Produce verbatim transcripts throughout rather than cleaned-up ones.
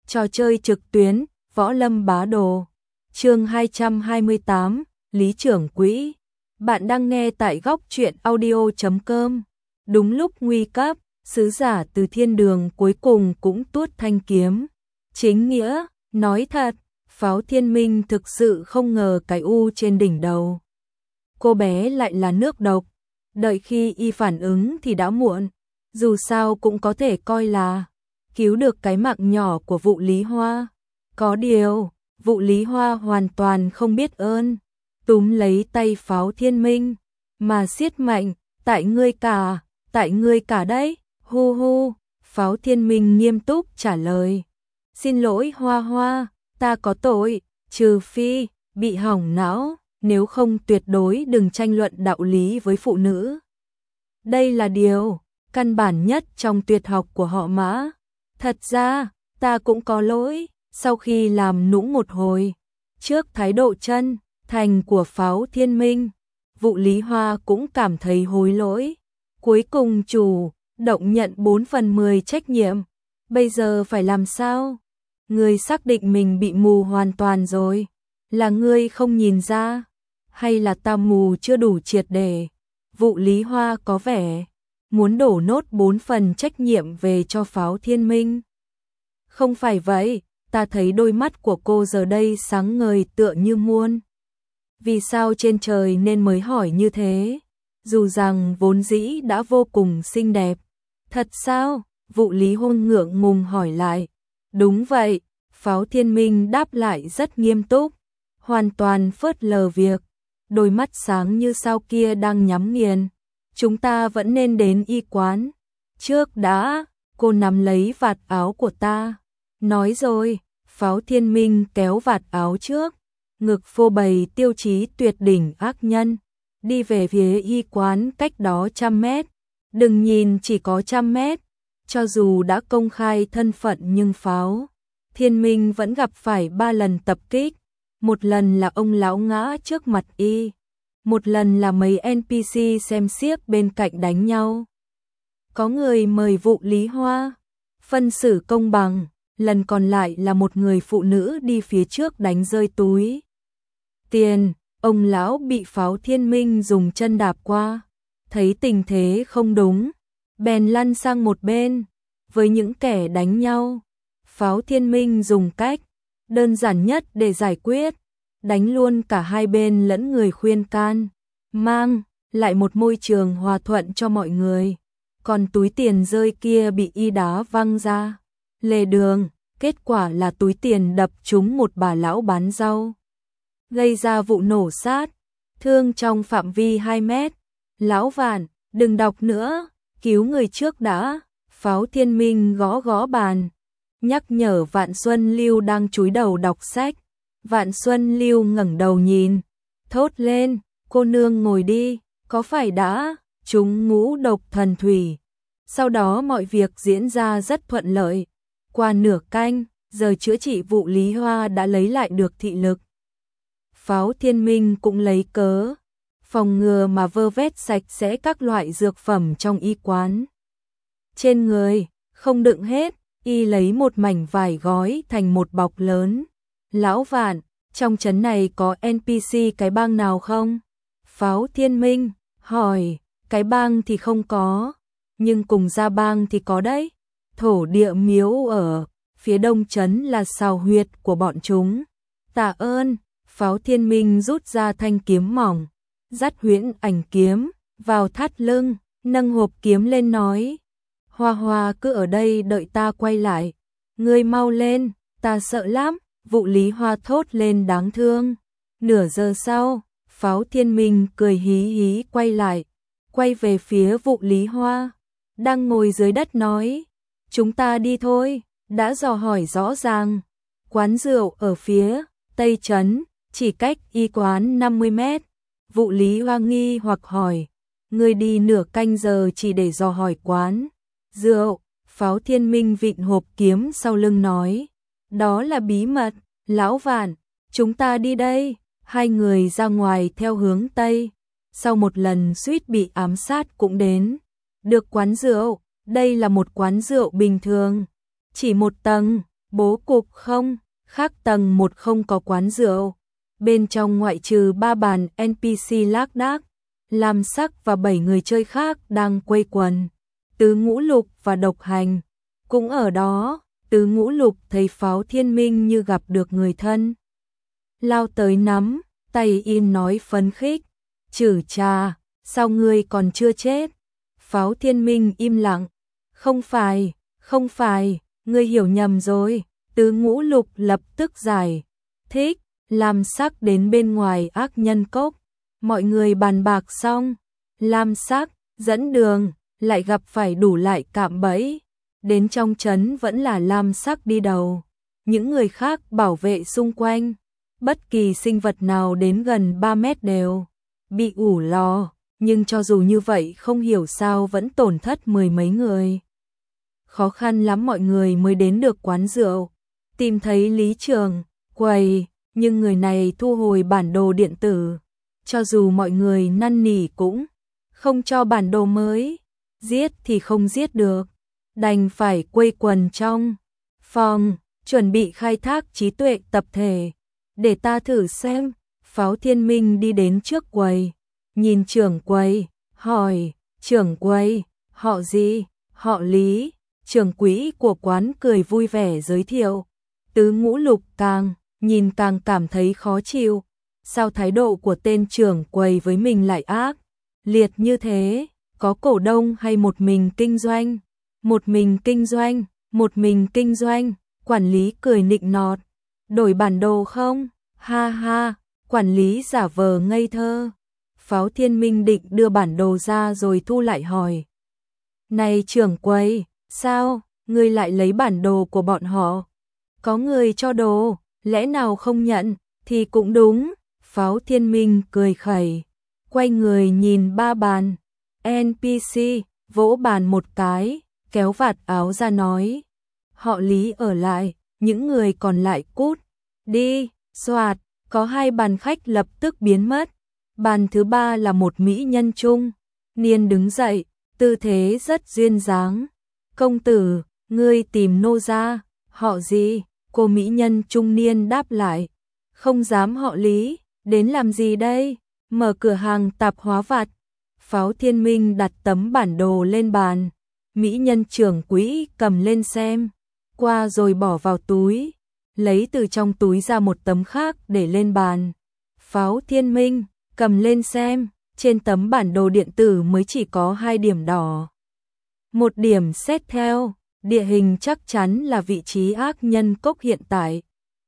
Trò chơi trực tuyến, Võ Lâm Bá Đồ. Chương hai trăm hai mươi tám, Lý trưởng quỹ. Bạn đang nghe tại góc truyện audio chấm com. Đúng lúc nguy cấp, sứ giả từ thiên đường cuối cùng cũng tuốt thanh kiếm. Chính nghĩa, nói thật, Pháo Thiên Minh thực sự không ngờ cái u trên đỉnh đầu cô bé lại là nước độc. Đợi khi y phản ứng thì đã muộn, dù sao cũng có thể coi là cứu được cái mạng nhỏ của Vụ Lý Hoa. Có điều, Vụ Lý Hoa hoàn toàn không biết ơn, túm lấy tay Pháo Thiên Minh mà siết mạnh, tại ngươi cả, tại ngươi cả đấy, hu hu. Pháo Thiên Minh nghiêm túc trả lời, xin lỗi Hoa Hoa, ta có tội, trừ phi bị hỏng não, nếu không tuyệt đối đừng tranh luận đạo lý với phụ nữ. Đây là điều căn bản nhất trong tuyệt học của họ Mã. Thật ra, ta cũng có lỗi. Sau khi làm nũng một hồi, trước thái độ chân thành của Pháo Thiên Minh, Vụ Lý Hoa cũng cảm thấy hối lỗi. Cuối cùng chủ động nhận bốn phần mười trách nhiệm. Bây giờ phải làm sao? Ngươi xác định mình bị mù hoàn toàn rồi. Là ngươi không nhìn ra, hay là ta mù chưa đủ triệt để? Vụ Lý Hoa có vẻ muốn đổ nốt bốn phần trách nhiệm về cho Pháo Thiên Minh. Không phải vậy, ta thấy đôi mắt của cô giờ đây sáng ngời tựa như muôn vì sao trên trời nên mới hỏi như thế. Dù rằng vốn dĩ đã vô cùng xinh đẹp. Thật sao? Vụ Lý Hôn ngượng ngùng hỏi lại. Đúng vậy, Pháo Thiên Minh đáp lại rất nghiêm túc, hoàn toàn phớt lờ việc đôi mắt sáng như sao kia đang nhắm nghiền. Chúng ta vẫn nên đến y quán trước đã. Cô nắm lấy vạt áo của ta. Nói rồi, Pháo Thiên Minh kéo vạt áo trước, ngực phô bày tiêu chí tuyệt đỉnh ác nhân, đi về phía y quán cách đó trăm mét. Đừng nhìn chỉ có trăm mét, cho dù đã công khai thân phận nhưng Pháo Thiên Minh vẫn gặp phải ba lần tập kích. Một lần là ông lão ngã trước mặt y, một lần là mấy en pê xê xem xiếc bên cạnh đánh nhau. Có người mời Vụ Lý Hoa phân xử công bằng, lần còn lại là một người phụ nữ đi phía trước đánh rơi túi tiền. Ông lão bị Pháo Thiên Minh dùng chân đạp qua, thấy tình thế không đúng, bèn lăn sang một bên. Với những kẻ đánh nhau, Pháo Thiên Minh dùng cách đơn giản nhất để giải quyết, đánh luôn cả hai bên lẫn người khuyên can, mang lại một môi trường hòa thuận cho mọi người. Còn túi tiền rơi kia bị y đá văng ra lề đường, kết quả là túi tiền đập trúng một bà lão bán rau, gây ra vụ nổ sát thương trong phạm vi hai mét. Lão Vạn, đừng đọc nữa, cứu người trước đã. Pháo Thiên Minh gõ gõ bàn, nhắc nhở Vạn Xuân Lưu đang chúi đầu đọc sách. Vạn Xuân Lưu ngẩng đầu nhìn, thốt lên, cô nương ngồi đi, có phải đã trúng ngũ độc thần thủy? Sau đó mọi việc diễn ra rất thuận lợi. Qua nửa canh giờ chữa trị, Vụ Lý Hoa đã lấy lại được thị lực. Pháo Thiên Minh cũng lấy cớ phòng ngừa mà vơ vét sạch sẽ các loại dược phẩm trong y quán. Trên người không đựng hết, y lấy một mảnh vải gói thành một bọc lớn. Lão Vạn, trong trấn này có en pê xê cái bang nào không? Pháo Thiên Minh hỏi. Cái bang thì không có, nhưng cùng gia bang thì có đấy. Thổ địa miếu ở phía đông trấn là sào huyệt của bọn chúng. Tạ ơn. Pháo Thiên Minh rút ra thanh kiếm mỏng, dắt huyễn ảnh kiếm vào thắt lưng, nâng hộp kiếm lên nói, Hoa Hoa cứ ở đây đợi ta quay lại. Ngươi mau lên, ta sợ lắm. Vụ Lý Hoa thốt lên đáng thương. Nửa giờ sau, Pháo Thiên Minh cười hí hí quay lại, quay về phía Vụ Lý Hoa đang ngồi dưới đất nói, chúng ta đi thôi. Đã dò hỏi rõ ràng, quán rượu ở phía tây trấn, chỉ cách y quán năm mươi mét. Vụ Lý Hoa nghi hoặc hỏi, ngươi đi nửa canh giờ chỉ để dò hỏi quán rượu? Pháo Thiên Minh vịn hộp kiếm sau lưng nói, đó là bí mật. Lão Vạn, chúng ta đi đây. Hai người ra ngoài theo hướng tây. Sau một lần suýt bị ám sát cũng đến được quán rượu. Đây là một quán rượu bình thường, chỉ một tầng, Bố cục không, khác tầng một không có quán rượu. Bên trong ngoại trừ ba bàn en pê xê lác đác, Lam Sắc và bảy người chơi khác đang quây quần. Tứ Ngũ Lục và Độc Hành cũng ở đó. Tứ Ngũ Lục thấy Pháo Thiên Minh như gặp được người thân, lao tới nắm tay in nói phấn khích: "Chử trà, sao ngươi còn chưa chết?" Pháo Thiên Minh im lặng: "Không phải, không phải, ngươi hiểu nhầm rồi." Tứ Ngũ Lục lập tức giải thích: "Lam Sắc đến bên ngoài ác nhân cốc, mọi người bàn bạc xong, Lam Sắc dẫn đường, lại gặp phải đủ lại cạm bẫy. Đến trong trấn vẫn là Lam Sắc đi đầu, những người khác bảo vệ xung quanh, bất kỳ sinh vật nào đến gần ba mét đều bị ủ lò, nhưng cho dù như vậy không hiểu sao vẫn tổn thất mười mấy người. Khó khăn lắm mọi người mới đến được quán rượu, tìm thấy Lý Trường Quầy, nhưng người này thu hồi bản đồ điện tử, cho dù mọi người năn nỉ cũng không cho bản đồ mới, giết thì không giết được, đành phải quây quần trong phòng, chuẩn bị khai thác trí tuệ tập thể. Để ta thử xem." Pháo Thiên Minh đi đến trước quầy, nhìn trưởng quầy, hỏi: "Trưởng quầy, họ gì?" "Họ Lý." Trưởng quỹ của quán cười vui vẻ giới thiệu. Tứ Ngũ Lục càng nhìn càng cảm thấy khó chịu. Sao thái độ của tên trưởng quầy với mình lại ác liệt như thế? Có cổ đông hay một mình kinh doanh? Một mình kinh doanh, một mình kinh doanh. Quản lý cười nịnh nọt: "Đổi bản đồ không?" "Ha ha." Quản lý giả vờ ngây thơ. Pháo Thiên Minh định đưa bản đồ ra rồi thu lại hỏi: "Này trưởng quầy, sao ngươi lại lấy bản đồ của bọn họ? Có người cho đồ, lẽ nào không nhận?" "Thì cũng đúng." Pháo Thiên Minh cười khẩy, quay người nhìn ba bàn en pê xê, vỗ bàn một cái, kéo vạt áo ra nói: "Họ Lý ở lại, những người còn lại cút đi." Soạt, có hai bàn khách lập tức biến mất. Bàn thứ ba là một mỹ nhân trung niên đứng dậy, tư thế rất duyên dáng. "Công tử, ngươi tìm nô gia." "Họ gì?" Cô mỹ nhân trung niên đáp lại. "Không dám họ Lý, đến làm gì đây?" "Mở cửa hàng tạp hóa vặt." Pháo Thiên Minh đặt tấm bản đồ lên bàn. Mỹ nhân trưởng quỹ cầm lên xem qua rồi bỏ vào túi, lấy từ trong túi ra một tấm khác để lên bàn. Pháo Thiên Minh cầm lên xem, trên tấm bản đồ điện tử mới chỉ có hai điểm đỏ. Một điểm xét theo địa hình chắc chắn là vị trí ác nhân cốc hiện tại.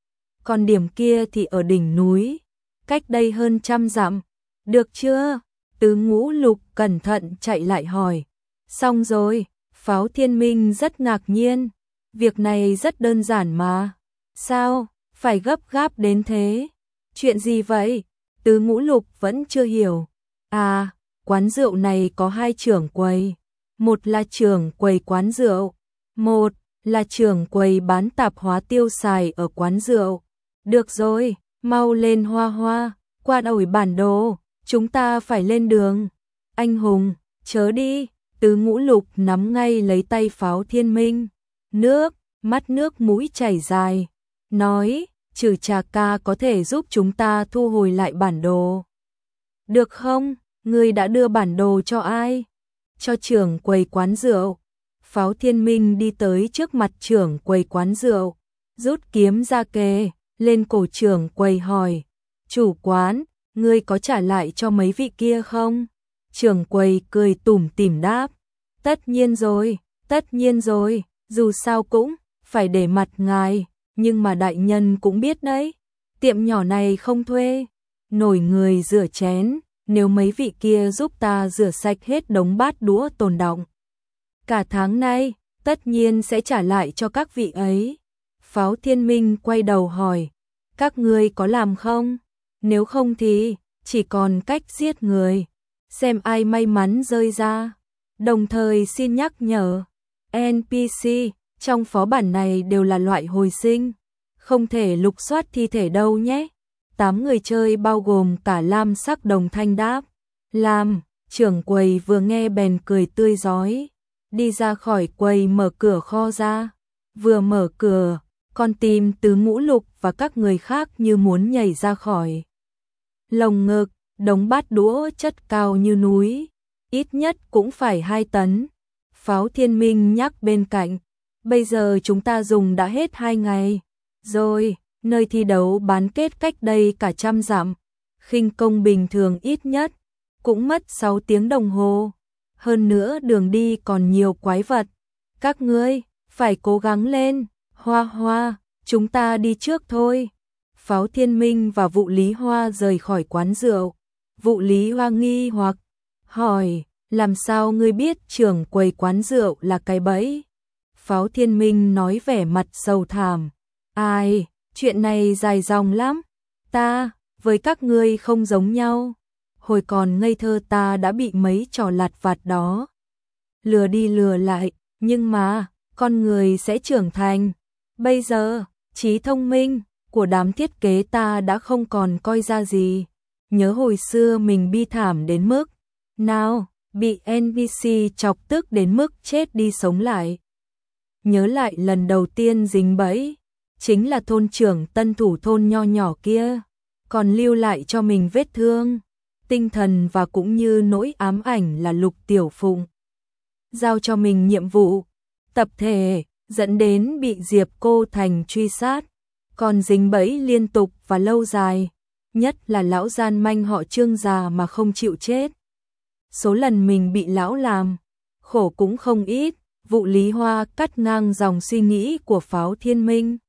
Còn điểm kia thì ở đỉnh núi, cách đây hơn trăm dặm. "Được chưa?" Tứ Ngũ Lục cẩn thận chạy lại hỏi. "Xong rồi." Pháo Thiên Minh rất ngạc nhiên. "Việc này rất đơn giản mà. Sao phải gấp gáp đến thế? Chuyện gì vậy?" Tứ Ngũ Lục vẫn chưa hiểu. "À, quán rượu này có hai trưởng quầy. Một là trưởng quầy quán rượu, một là trưởng quầy bán tạp hóa tiêu xài ở quán rượu." "Được rồi, mau lên Hoa Hoa, qua đổi bản đồ, chúng ta phải lên đường." "Anh hùng, chớ đi." Tứ Ngũ Lục nắm ngay lấy tay Pháo Thiên Minh, nước mắt nước mũi chảy dài, nói: "Trừ Trà ca có thể giúp chúng ta thu hồi lại bản đồ, được không?" "Ngươi đã đưa bản đồ cho ai?" "Cho trưởng quầy quán rượu." Pháo Thiên Minh đi tới trước mặt trưởng quầy quán rượu, rút kiếm ra kề lên cổ trưởng quầy hỏi: "Chủ quán, ngươi có trả lại cho mấy vị kia không?" Trưởng quầy cười tủm tỉm đáp: "Tất nhiên rồi, tất nhiên rồi, dù sao cũng phải để mặt ngài, nhưng mà đại nhân cũng biết đấy, tiệm nhỏ này không thuê nổi người rửa chén, nếu mấy vị kia giúp ta rửa sạch hết đống bát đũa tồn đọng cả tháng nay, tất nhiên sẽ trả lại cho các vị ấy." Pháo Thiên Minh quay đầu hỏi: "Các ngươi có làm không? Nếu không thì chỉ còn cách giết người, xem ai may mắn rơi ra. Đồng thời xin nhắc nhở, en pê xê trong phó bản này đều là loại hồi sinh, không thể lục soát thi thể đâu nhé." Tám người chơi bao gồm cả Lam Sắc đồng thanh đáp. "Lam." Trưởng quầy vừa nghe bèn cười tươi rói, đi ra khỏi quầy mở cửa kho ra. Vừa mở cửa, con tim Tứ Ngũ Lục và các người khác như muốn nhảy ra khỏi lồng ngực, đống bát đũa chất cao như núi, ít nhất cũng phải hai tấn. Pháo Thiên Minh nhắc bên cạnh, bây giờ chúng ta dùng đã hết hai ngày rồi, nơi thi đấu bán kết cách đây cả trăm dặm, khinh công bình thường ít nhất cũng mất sáu tiếng đồng hồ, hơn nữa đường đi còn nhiều quái vật, các ngươi phải cố gắng lên. Hoa Hoa, chúng ta đi trước thôi. Pháo Thiên Minh và Vụ Lý Hoa rời khỏi quán rượu. Vụ Lý Hoa nghi hoặc hỏi, làm sao ngươi biết trưởng quầy quán rượu là cái bẫy? Pháo Thiên Minh nói vẻ mặt sầu thảm, ai, chuyện này dài dòng lắm, ta với các ngươi không giống nhau. Hồi còn ngây thơ ta đã bị mấy trò lặt vặt đó lừa đi lừa lại, nhưng mà con người sẽ trưởng thành. Bây giờ, trí thông minh của đám thiết kế ta đã không còn coi ra gì. Nhớ hồi xưa mình bi thảm đến mức nào, bị en pê xê chọc tức đến mức chết đi sống lại. Nhớ lại lần đầu tiên dính bẫy, chính là thôn trưởng tân thủ thôn nho nhỏ kia, còn lưu lại cho mình vết thương tinh thần và cũng như nỗi ám ảnh là Lục Tiểu Phụng giao cho mình nhiệm vụ tập thể, dẫn đến bị Diệp Cô Thành truy sát, còn dính bẫy liên tục và lâu dài, nhất là lão gian manh họ Trương già mà không chịu chết. Số lần mình bị lão làm khổ cũng không ít. Vụ Lý Hoa cắt ngang dòng suy nghĩ của Pháo Thiên Minh,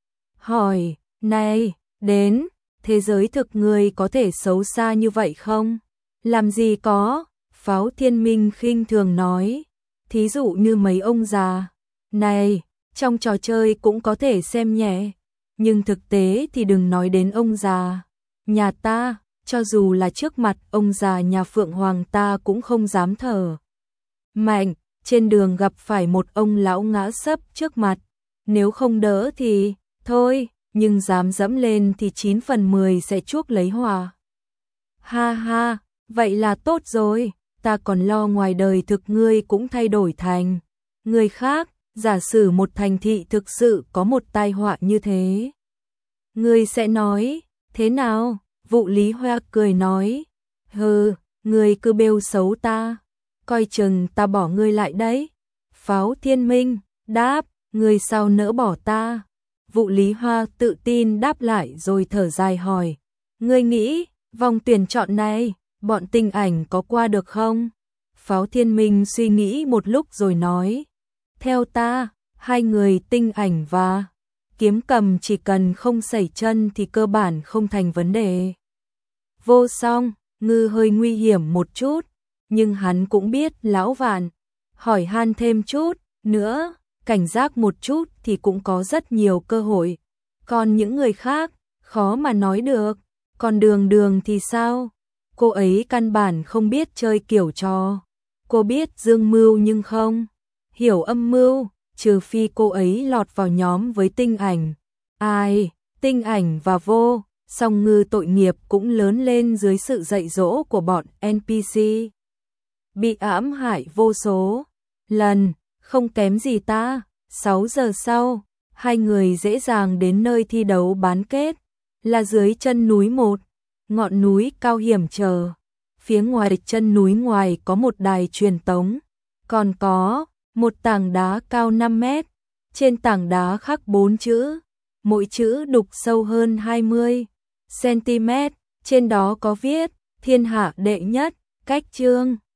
hỏi, này, đến thế giới thực người có thể xấu xa như vậy không? Làm gì có, Pháo Thiên Minh khinh thường nói, thí dụ như mấy ông già này, trong trò chơi cũng có thể xem nhẹ, nhưng thực tế thì đừng nói đến ông già nhà ta, cho dù là trước mặt ông già nhà Phượng Hoàng ta cũng không dám thở mạnh. Trên đường gặp phải một ông lão ngã sấp trước mặt, nếu không đỡ thì thôi, nhưng dám dẫm lên thì chín phần mười sẽ chuốc lấy họa. Ha ha, vậy là tốt rồi, ta còn lo ngoài đời thực ngươi cũng thay đổi thành người khác. Giả sử một thành thị thực sự có một tai họa như thế, ngươi sẽ nói thế nào? Vụ Lý Hoa cười nói, hừ, ngươi cứ bêu xấu ta, coi chừng ta bỏ ngươi lại đấy. Pháo Thiên Minh đáp, ngươi sao nỡ bỏ ta? Vụ Lý Hoa tự tin đáp lại rồi thở dài hỏi, ngươi nghĩ vòng tuyển chọn này bọn tinh ảnh có qua được không? Pháo Thiên Minh suy nghĩ một lúc rồi nói, theo ta, hai người tinh ảnh và kiếm cầm chỉ cần không sẩy chân thì cơ bản không thành vấn đề. Vô Song, Ngư hơi nguy hiểm một chút, nhưng hắn cũng biết lão Vạn hỏi han thêm chút nữa, cảnh giác một chút thì cũng có rất nhiều cơ hội. Còn những người khác, khó mà nói được. Còn Đường Đường thì sao? Cô ấy căn bản không biết chơi kiểu trò. Cô biết dương mưu nhưng không hiểu âm mưu, trừ phi cô ấy lọt vào nhóm với tinh ảnh. Ai, tinh ảnh và Vô Song Ngư tội nghiệp cũng lớn lên dưới sự dạy dỗ của bọn en pê xê. Bị ãm hại vô số lần, không kém gì ta. Sáu giờ sau, hai người dễ dàng đến nơi thi đấu bán kết, là dưới chân núi một, ngọn núi cao hiểm trở. Phía ngoài chân núi ngoài có một đài truyền tống, còn có một tảng đá cao năm mét, trên tảng đá khắc bốn chữ, mỗi chữ đục sâu hơn hai mươi xăng ti mét, trên đó có viết thiên hạ đệ nhất, cách chương.